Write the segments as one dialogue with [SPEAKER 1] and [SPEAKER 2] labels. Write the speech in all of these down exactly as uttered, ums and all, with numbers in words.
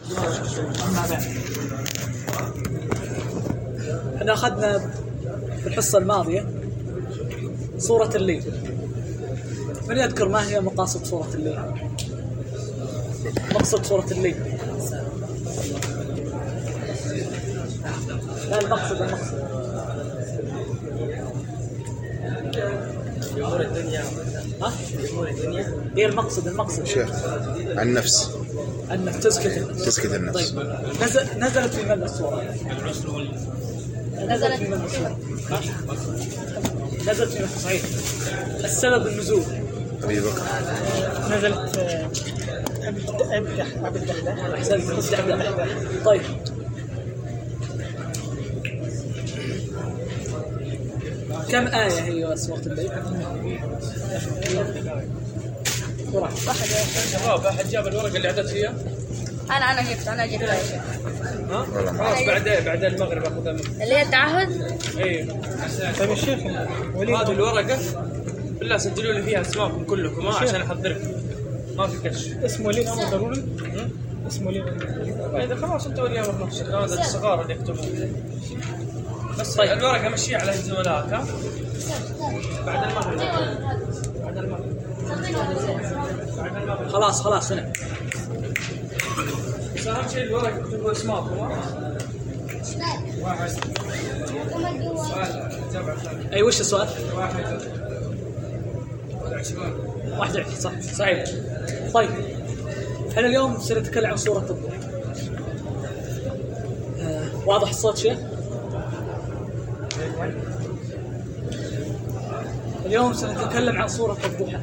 [SPEAKER 1] أما بعد، احنا أخذنا في الحصة الماضية سورة الليل. من يذكر ما هي مقاصد سورة الليل؟ مقصد سورة الليل. لا المقصد المقصد
[SPEAKER 2] أمور الدنيا.
[SPEAKER 1] ها؟
[SPEAKER 2] أمور الدنيا.
[SPEAKER 1] هي المقصد المقصد
[SPEAKER 3] شيخ عن النفس.
[SPEAKER 1] أنك تسكت النفس.
[SPEAKER 3] تسكت النفس.
[SPEAKER 1] طيب نزل نزلت في من السورة؟ نزلت في من السورة؟ نزلت في صحيح. السبب النزول
[SPEAKER 3] أبي بكر.
[SPEAKER 2] نزلت أبي أبي الدحداح.
[SPEAKER 1] أحسنت الدحداح. طيب كم آية هي سورة الليل؟
[SPEAKER 2] واحد يا شباب، أحد جاب الورقة اللي عدت فيها؟
[SPEAKER 4] أنا أنا جبت أنا جبت
[SPEAKER 2] ها؟ خلاص بعدين بعدين المغرب أخذها منك.
[SPEAKER 4] اللي هي التعهد.
[SPEAKER 2] إيه. طيب يا شيخ هذه الورقة بالله سجلوا لي فيها اسماءكم كلكم ها عشان أحضركم. ما في كش. اسمه وليد أمر ضروري؟ اسمه وليد. إذا خلاص أنت ولي أمر نفسك، هذا الصغار اللي يكتبون. بس طيب الورقة مشيها على الزملاء ها؟ بعد المغرب. بعد المغرب.
[SPEAKER 1] خلاص خلاص هنا.
[SPEAKER 2] بس أهم شيء الورقة يكتبوا اسماءكم ها؟ واحد. سؤال جابع ثاني.
[SPEAKER 1] أي وش السؤال؟
[SPEAKER 2] واحد. والعشرون.
[SPEAKER 1] واحد عشرين صح صحيح. طيب احنا اليوم سنتكلم عن سورة الضحى. آه، واضح الصوت شيخ؟ اليوم سنتكلم عن سورة الضحى.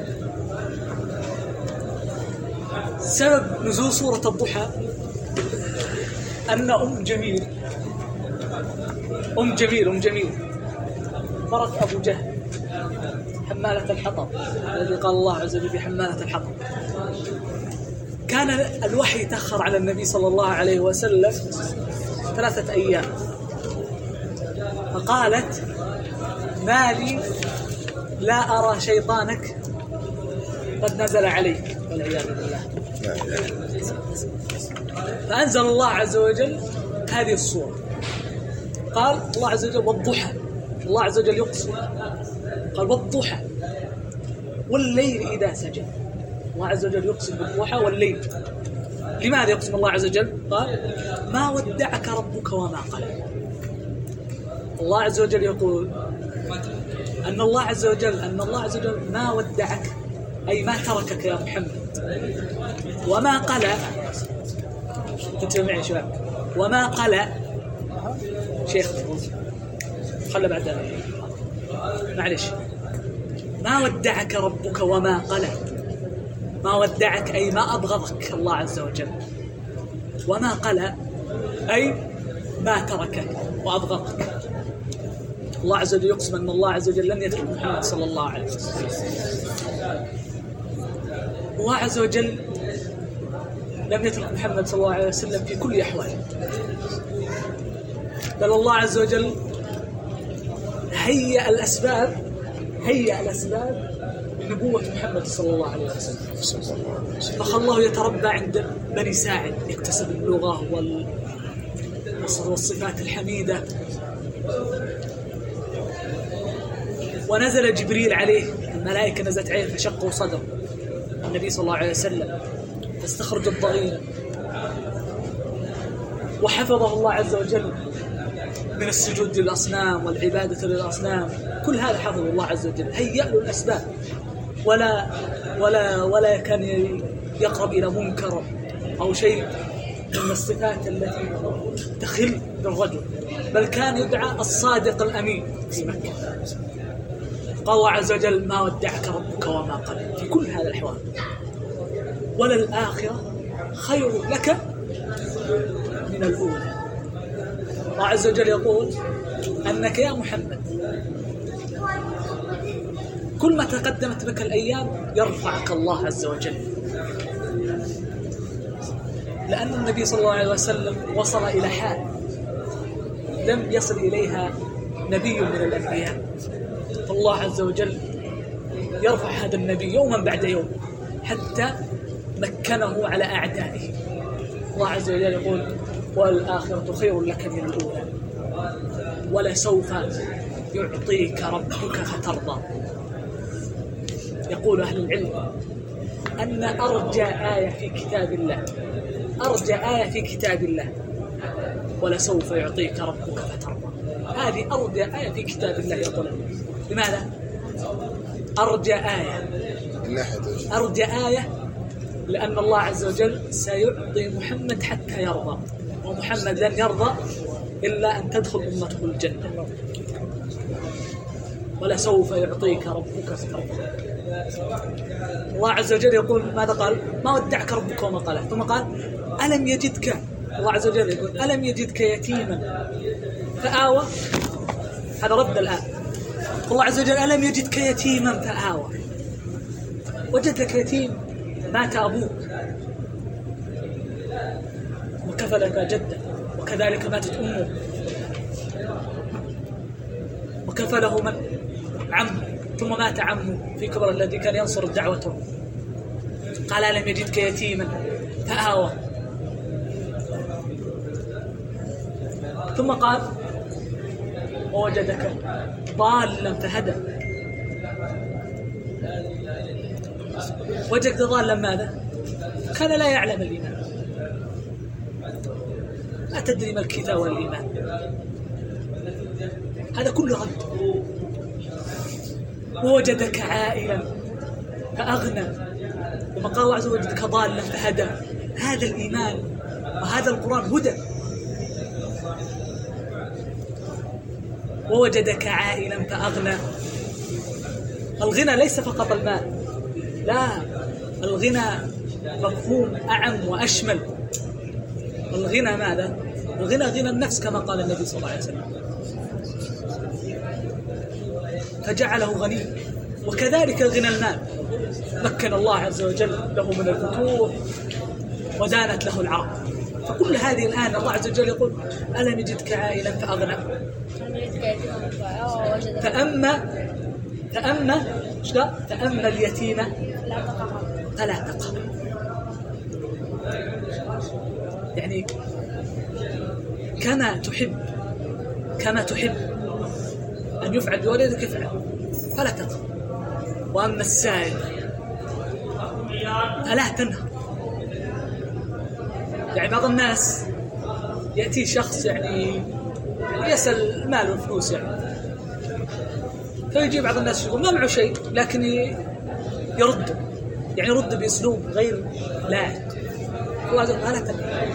[SPEAKER 1] سبب نزول سورة الضحى أن أم جميل أم جميل أم جميل مرت أبو جهل حمالة الحطب، الذي قال الله عز وجل في حمالة الحطب. كان الوحي يتأخر على النبي صلى الله عليه وسلم ثلاثة أيام، فقالت ما لي لا أرى شيطانك قد نزل عليك والعياذ بالله. فأنزل الله عز وجل هذه الصورة. قال الله عز وجل والضحى، الله عز وجل يقسم قال والضحى والليل إذا سجى. الله عز وجل يقسم بالضحى والليل. لماذا يقسم الله عز وجل؟ قال ما ودعك ربك وما قلى. الله عز وجل يقول أن الله عز وجل أن الله عز وجل ما ودعك أي ما تركك يا محمد، وما قلى. انتبه معي شباب. وما قلى شيخ خلى بعد ذلك معلش. ما ودعك ربك وما قلى. ما ودعك أي ما أبغضك الله عز وجل، وما قلى أي ما تركك وأبغضك. الله عز وجل يقسم أن الله عز وجل لن يترك محمد صلى الله عليه وسلم. الله عز وجل لم يترك محمد صلى الله عليه وسلم في كل أحواله، بل الله عز وجل هيأ الأسباب هيأ الأسباب نبوة محمد صلى الله عليه وسلم. فخلاه يتربى عند بني ساعد يكتسب اللغة والصفات الحميدة. ونزل جبريل عليه، الملائكة نزلت عليه فشقوا صدر النبي صلى الله عليه وسلم فاستخرج الضغينة. وحفظه الله عز وجل من السجود للأصنام والعبادة للأصنام. كل هذا حفظ الله عز وجل، هيأ له الأسباب، ولا ولا ولا كان يقرب إلى منكر أو شيء من الصفات التي تخل بالرجل، بل كان يدعى الصادق الأمين في مكة. قال الله عز وجل ما ودعك ربك وما قلى في كل هذا الحوار. وللآخرة خير لك من الأولى. الله عز وجل يقول أنك يا محمد كل ما تقدمت بك الأيام يرفعك الله عز وجل، لأن النبي صلى الله عليه وسلم وصل إلى حال لم يصل إليها نبي من الأنبياء. فالله عز وجل يرفع هذا النبي يوما بعد يوم حتى مكنه على أعدائه، الله عز وجل يقول والآخرة خير لك من الأولى ولسوف يعطيك ربك فترضى. يقول أهل العلم أن أرجى آية في كتاب الله أرجى آية في كتاب الله ولسوف يعطيك ربك فترضى، هذه أرجى آية في كتاب الله يا طلاب. لماذا؟ أرجى آية أرجى آية لأن الله عز وجل سيعطي محمد حتى يرضى، ومحمد لن يرضى إلا أن تدخل أمته الجنة. ولسوف يعطيك ربك فترضى. الله عز وجل يقول ماذا قال؟ ما ودعك ربك وما قال. ثم قال ألم يجدك، الله عز وجل يقول ألم يجدك يتيما فآوى. هذا رد الآن. الله عز وجل ألم يجدك يتيما فآوى، وجدك يتيم مات أبوك وكفلك جدك، وكذلك ماتت أمه وكفله من عمه، ثم مات عمه في كبر الذي كان ينصر دعوته. قال ألم يجدك يتيما فآوى. ثم قال ووجدك ضالا فهدى. وجدك ضالا ماذا؟ كان لا يعلم الإيمان، لا تدري ما الكتاب والإيمان. هذا كله رد. ووجدك عائلا فأغنى. لما قال الله عز وجل وجدك ضالا فهدى، هذا الإيمان وهذا القرآن هدى. ووجدك عائلا فأغنى. الغنى ليس فقط المال، لا، الغنى مفهوم أعم وأشمل. الغنى ماذا؟ الغنى غنى النفس كما قال النبي صلى الله عليه وسلم، فجعله غني. وكذلك غنى المال، مكن الله عز وجل له من الفتوح ودانت له العرب. فكل هذه الآن الله عز وجل يقول ألم يجدك عائلا فأغنى. فأما فأما فأما اليتيم فلا تقهر. يعني كما تحب كما تحب أن يفعل بولدك افعل فلا تقهر. وأما السائل فلا تنهر. يعني بعض الناس يأتي شخص يعني يسأل مال وفلوس، يعني فيجي بعض الناس يقول ما معه شيء لكن يرد، يعني يرد بأسلوب غير لايق. الله عز وجل لا تنهر،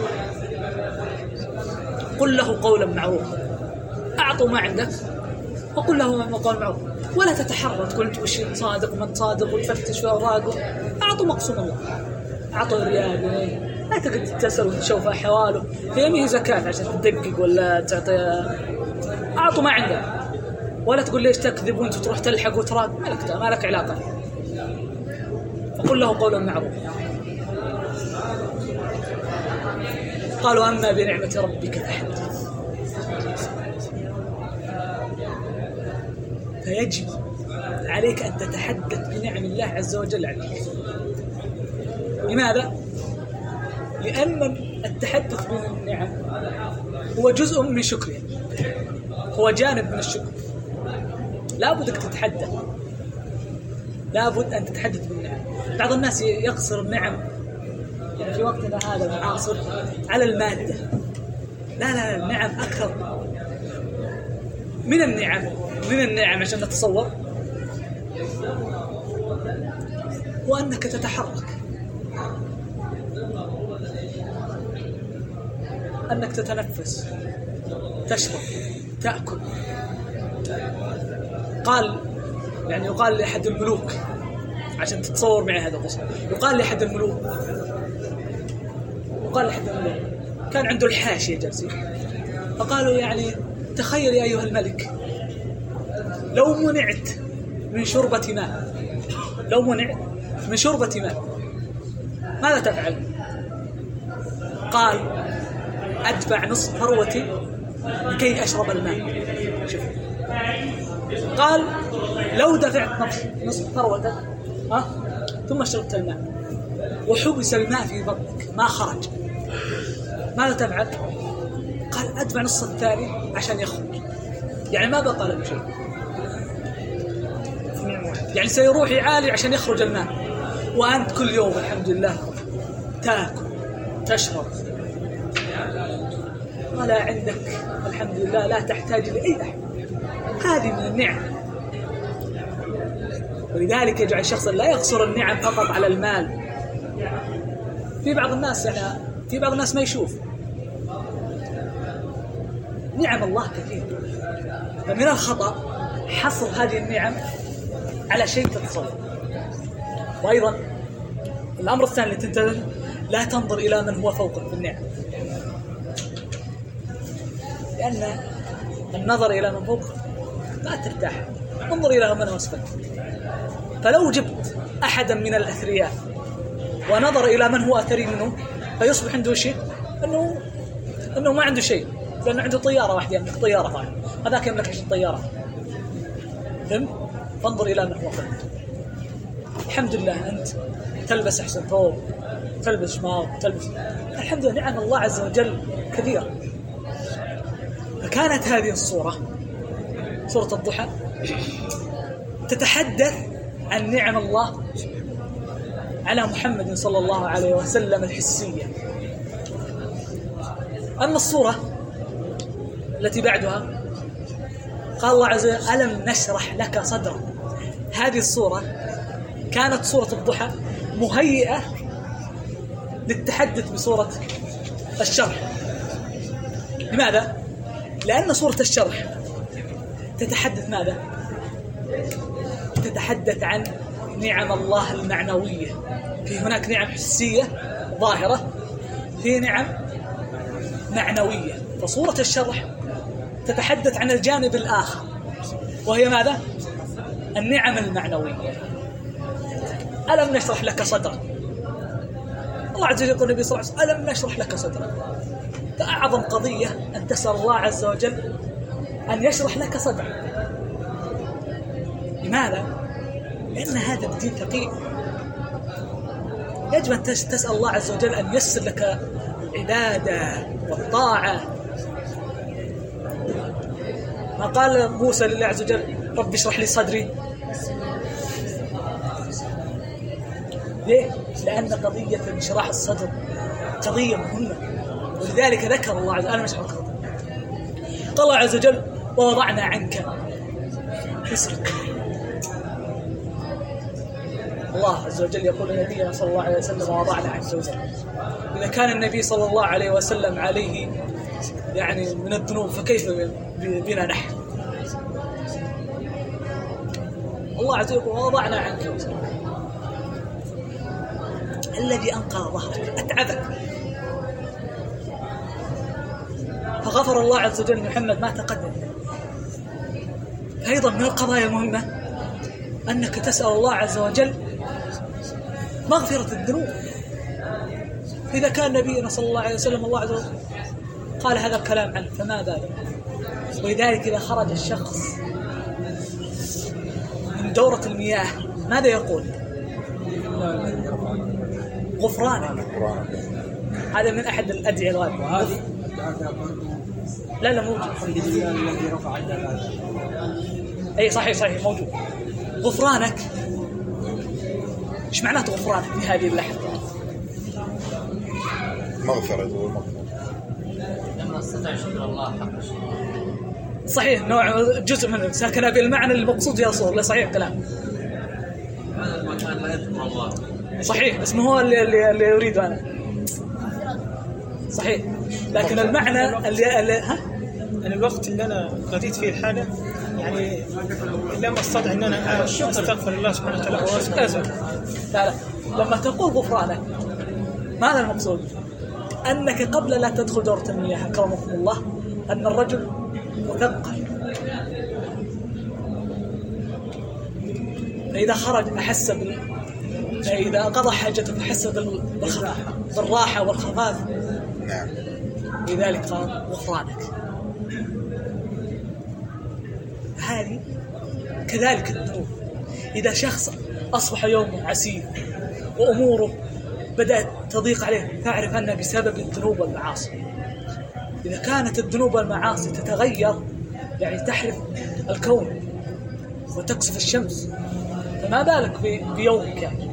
[SPEAKER 1] قل له قولا معروفا. أعطوا ما عندك وقل له قولا معروفا، ولا تتحرى تقول أنت وش صادق ومن صادق وتفتش في أوراقه. أعطوا مقسوم الله، أعطوا ريال جنيه، لا تقعد تسأل وتشوف أحواله في يمه زكاة عشان تدقق ولا تعطي. أعطوا ما عندك، ولا تقول ليش تكذب وانت تروح تلحق وتراقب، ما لك ما لك علاقة. فقل له قولا معروفا. قالوا أما بنعمة ربك فحدث. فيجب عليك أن تتحدث بنعم الله عز وجل عليك. لماذا؟ لأن التحدث بالنعم هو جزء من شكرها، هو جانب من الشكر. لا بد أن تتحدث، لا بد أن تتحدث بالنعم. بعض الناس يقصر النعم يعني في وقتنا هذا المعاصر على المادة. لا لا لا، النعم أكثر من النعم من النعم عشان نتصور، وأنك تتحرك، أنك تتنفس، تشرب، تأكل. قال يعني يقال لأحد الملوك عشان تتصور معي هذا القصة، يقال لأحد الملوك يقال لأحد الملوك كان عنده الحاشية جالسين، فقالوا يعني تخيل يا أيها الملك لو منعت من شربة ماء لو منعت من شربة ماء ماذا تفعل؟ قال أدفع نصف ثروتي لكي أشرب الماء. شوف، قال لو دفعت نصف ثروتك ها ثم شربت الماء وحبس الماء في بطنك ما خرج، ماذا تفعل؟ قال أدفع نص الثاني عشان يخرج، يعني ما بقى له شيء، يعني سيروح يعالي عشان يخرج المال، وأنت كل يوم الحمد لله تأكل تشرب ولا عندك الحمد لله لا تحتاج لأي أحد. هذه من النعم. ولذلك يجعل الشخص لا يقصر النعم فقط على المال. في بعض الناس يعني في بعض الناس ما يشوف نعم الله كثير، فمن الخطأ حصر هذه النعم على شيء تتصور. وأيضا الأمر الثاني اللي تنتبه، لا تنظر إلى من هو فوقك في النعم، لأن النظر إلى من فوق لا ترتاح، انظر إلى من هو أسفل. فلو جبت أحدا من الأثرياء ونظر إلى من هو أثري منه فيصبح عنده شيء أنه أنه ما عنده شيء، لأنه عنده طيارة واحدة يملك طيارة واحدة، هذاك يملك عشرين طيارة. فهم؟ فانظر إلى من هو فوق. الحمد لله أنت تلبس أحسن ثوب، تلبس شماغ، تلبس، الحمد لله نعم الله عز وجل كثيرة. فكانت هذه الصورة سورة الضحى تتحدث عن نعم الله على محمد صلى الله عليه وسلم الحسية. أما الصورة التي بعدها قال الله عز وجل ألم نشرح لك صدرك. هذه الصورة كانت سورة الضحى مهيئة للتحدث بصورة الشرح. لماذا؟ لأن سورة الشرح تتحدث ماذا؟ تتحدث عن نعم الله المعنوية. في هناك نعم حسية ظاهرة، في نعم معنوية. فصورة الشرح تتحدث عن الجانب الآخر، وهي ماذا؟ النعم المعنوية. ألم نشرح لك صدرك. الله عز وجل يقول النبي صلى الله عليه وسلم ألم نشرح لك صدرك. فأعظم قضية أن تسأل الله عز وجل أن يشرح لك صدرك. لماذا؟ لأن هذا الدين ثقيل، يجب أن تسأل الله عز وجل أن ييسر لك العبادة والطاعة. ما قال موسى لله عز وجل رب اشرح لي صدري؟ ليه؟ لأن قضية انشراح الصدر قضية مهمة، ولذلك ذكر الله عز وجل. أنا مش عارف. قال الله عز وجل ووضعنا عنك وزرك. الله عز وجل يقول لنبينا صلى الله عليه وسلم ووضعنا عنك وزرك. إذا كان النبي صلى الله عليه وسلم عليه يعني من الذنوب فكيف بنا نحن؟ الله عز وجل ووضعنا عنك وزرك الذي أنقى ظهرك أتعبك، فغفر الله عز وجل محمد ما تقدم. أيضا من القضايا المهمة أنك تسأل الله عز وجل مغفرة الذنوب. إذا كان نبينا صلى الله عليه وسلم الله عز وجل قال هذا الكلام عنه فما بالك. ولذلك إذا خرج الشخص من دورة المياه ماذا يقول؟ غفرانك. هذا من أحد الأدعية الغالبة. لا لا موجود. أي صحيح صحيح موجود. غفرانك إيش معناته غفرانك في هذه اللحظة؟
[SPEAKER 3] مغفرة والمغفرة.
[SPEAKER 5] لما استطاع شكر الله حق
[SPEAKER 1] صحيح نوع جزء منه ساكن بالمعنى المقصود يا رسول الله. صحيح كلام.
[SPEAKER 5] هذا المكان لا يذكر الله.
[SPEAKER 1] صحيح بس ما هو اللي, اللي, اللي يريد أنا. صحيح لكن المعنى اللي, اللي ها
[SPEAKER 2] أنا الوقت اللي أنا قضيت فيه الحالة يعني لما استطع أن أنا أستغفر الله سبحانه وتعالى وأسأل.
[SPEAKER 1] لا لا لما تقول غفرانك ماذا المقصود؟ أنك قبل لا تدخل دورة المياه أكرمكم الله أن الرجل مثقل، فإذا خرج أحس بال فإذا قضى حاجته أحس بالراحة والخفاف.
[SPEAKER 3] نعم.
[SPEAKER 1] لذلك قال غفرانك. هذه كذلك الذنوب. إذا شخص أصبح يوم عسير وأموره بدأت تضيق عليه، فاعرف أنها بسبب الذنوب والمعاصي. إذا كانت الذنوب والمعاصي تتغير يعني تحرف الكون وتكسف الشمس، فما بالك بيومك يعني.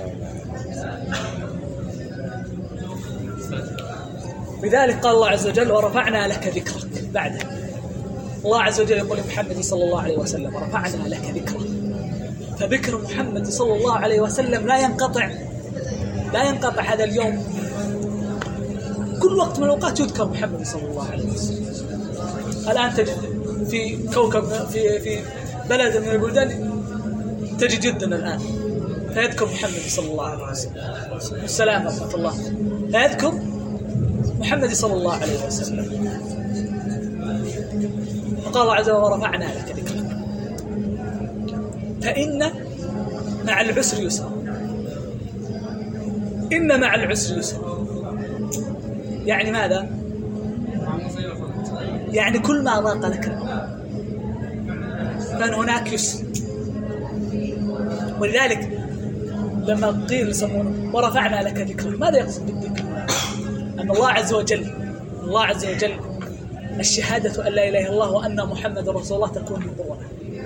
[SPEAKER 1] لذلك قال الله عز وجل ورفعنا لك ذكرك. بعد الله عز وجل يقول لمحمد صلى الله عليه وسلم ورفعنا لك ذكرك. فذكر محمد صلى الله عليه وسلم لا ينقطع، لا ينقطع هذا اليوم، كل وقت من الأوقات يذكر محمد صلى الله عليه وسلم. الآن تجد في كوكب في في بلد من البلدان تجد جدا الآن فيذكر محمد صلى الله عليه وسلم، السلام ورحمة الله، فيذكر محمد صلى الله عليه وسلم. فقال الله عز وجل ورفعنا لك ذكرك فإن مع العسر يسرا. إن مع العسر يسرا يعني ماذا؟ يعني كل ما ضاق لك الأمر كان هناك يسر. ولذلك لما قيل يسمونه ورفعنا لك ذكرك، ماذا يقصد بالذكر؟ أن الله عز وجل الله عز وجل الشهادة أن لا إله إلا الله وأن محمد رسول الله تكون بالقرآن،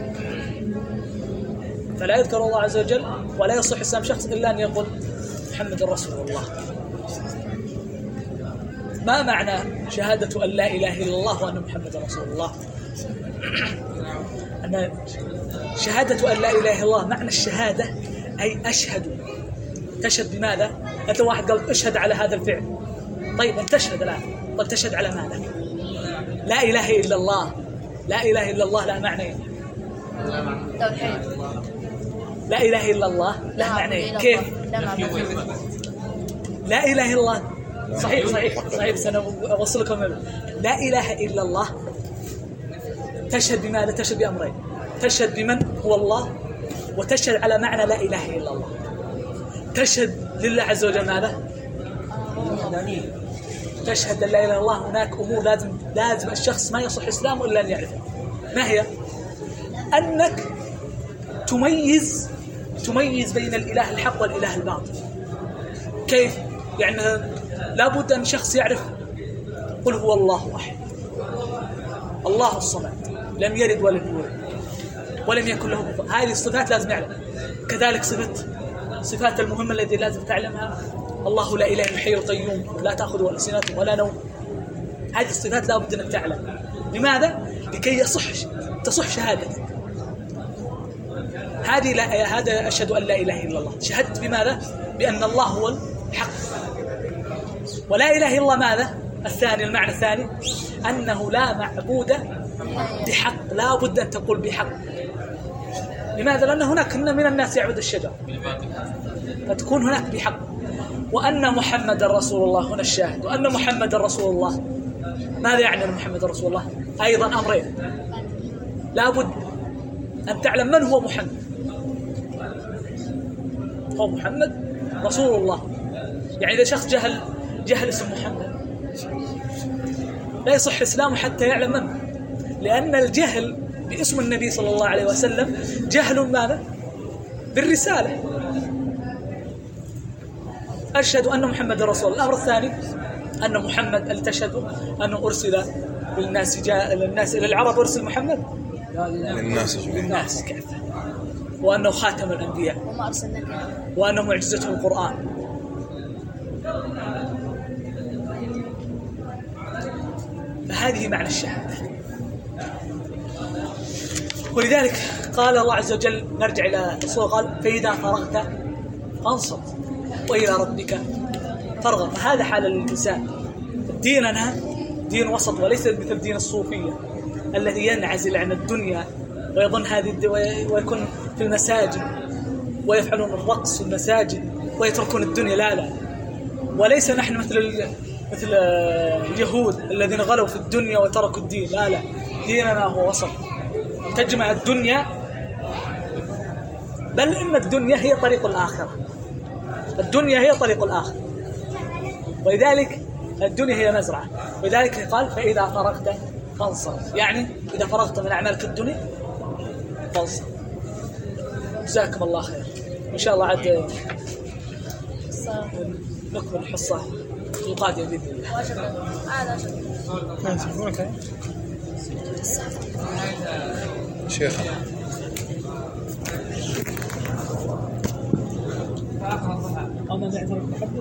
[SPEAKER 1] فلا يذكر الله عز وجل ولا يصح اسم شخص إلا أن يقول محمد رسول الله. ما معنى شهادة أن لا إله إلا الله وأن محمد رسول الله؟ أن شهادة أن لا إله إلا الله معنى الشهادة أي أشهد. تشهد بماذا؟ مثل واحد قال أشهد على هذا الفعل، طيب أن تشهد الآن، طيب تشهد على ماذا؟ لا إله إلا الله. لا إله إلا الله لا معنى
[SPEAKER 4] توحيد.
[SPEAKER 1] لا إله إلا الله لا معنى كيف؟ لا إله إلا الله صحيح صحيح صحيح سنوصلكم. لا إله إلا الله تشهد بماذا؟ تشهد بأمرين، تشهد بمن هو الله، وتشهد على معنى لا إله إلا الله. تشهد لله عز وجل ماذا؟ تشهد لا إله إلا الله. هناك أمور لازم لازم الشخص ما يصح إسلامه إلا أن يعرفها. ما هي؟ أنك تميز تميز بين الإله الحق والإله الباطل. كيف؟ يعني لابد أن شخص يعرف قل هو الله أحد، الله الصمد، لم يلد ولم يولد ولم يكن له كفوا. هذه الصفات لازم يعلم. كذلك صفات صفات المهمة التي لازم تعلمها، الله لا إله إلا الحي القيوم لا تأخذه سنة ولا نوم. هذه الصفات لابد أن تعلم. لماذا؟ لكي يصح تصح شهادتك. هذه لا هذا أشهد أن لا إله إلا الله، شهدت بماذا؟ بأن الله هو الحق. ولا إله إلا الله ماذا؟ الثاني المعنى الثاني أنه لا معبود بحق، لا بد أن تقول بحق. لماذا؟ لأن هناك من الناس يعبد الشجر، فتكون هناك بحق. وأن محمد رسول الله، هنا الشاهد وأن محمد رسول الله. ماذا يعني أن محمد رسول الله؟ أيضا أمرين، لا بد أن تعلم من هو محمد. هو محمد رسول الله. يعني إذا شخص جهل جهل اسم محمد لا يصح إسلامه حتى يعلم من، لأن الجهل باسم النبي صلى الله عليه وسلم جهل ماذا؟ بالرسالة. أشهد أن محمد رسول الله. الأمر الثاني أن محمد اللي تشهد أنه أرسل للناس، جاء للناس إلى العرب أرسل محمد
[SPEAKER 3] للناس
[SPEAKER 1] للناس كافة، وأنه خاتم الأنبياء،
[SPEAKER 4] وما أرسلناك
[SPEAKER 1] وأنه معجزته القرآن. فهذه معنى الشهادة. ولذلك قال الله عز وجل، نرجع إلى الصورة، قال فإذا فرغت فانصب وإلى ربك فارغب. فهذا حال الإنسان. ديننا دين وسط وليس مثل دين الصوفية الذي ينعزل عن الدنيا ويظن هذه ويكون في المساجد ويفعلون الرقص في المساجد ويتركون الدنيا. لا لا، وليس نحن مثل مثل اليهود الذين غلوا في الدنيا وتركوا الدين. لا لا، ديننا هو وسط، تجمع الدنيا، بل إن الدنيا هي طريق الآخرة. الدنيا هي طريق الآخرة، ولذلك الدنيا هي مزرعة. ولذلك قال فإذا فرغت فانصب، يعني إذا فرغت من أعمالك الدنيا فانصب. جزاكم الله خير. إن شاء الله عاد نكمل الحصة القادمة بإذن الله.
[SPEAKER 4] واجب هذا شكرا.
[SPEAKER 3] شيخنا
[SPEAKER 1] أنا نعترف بحد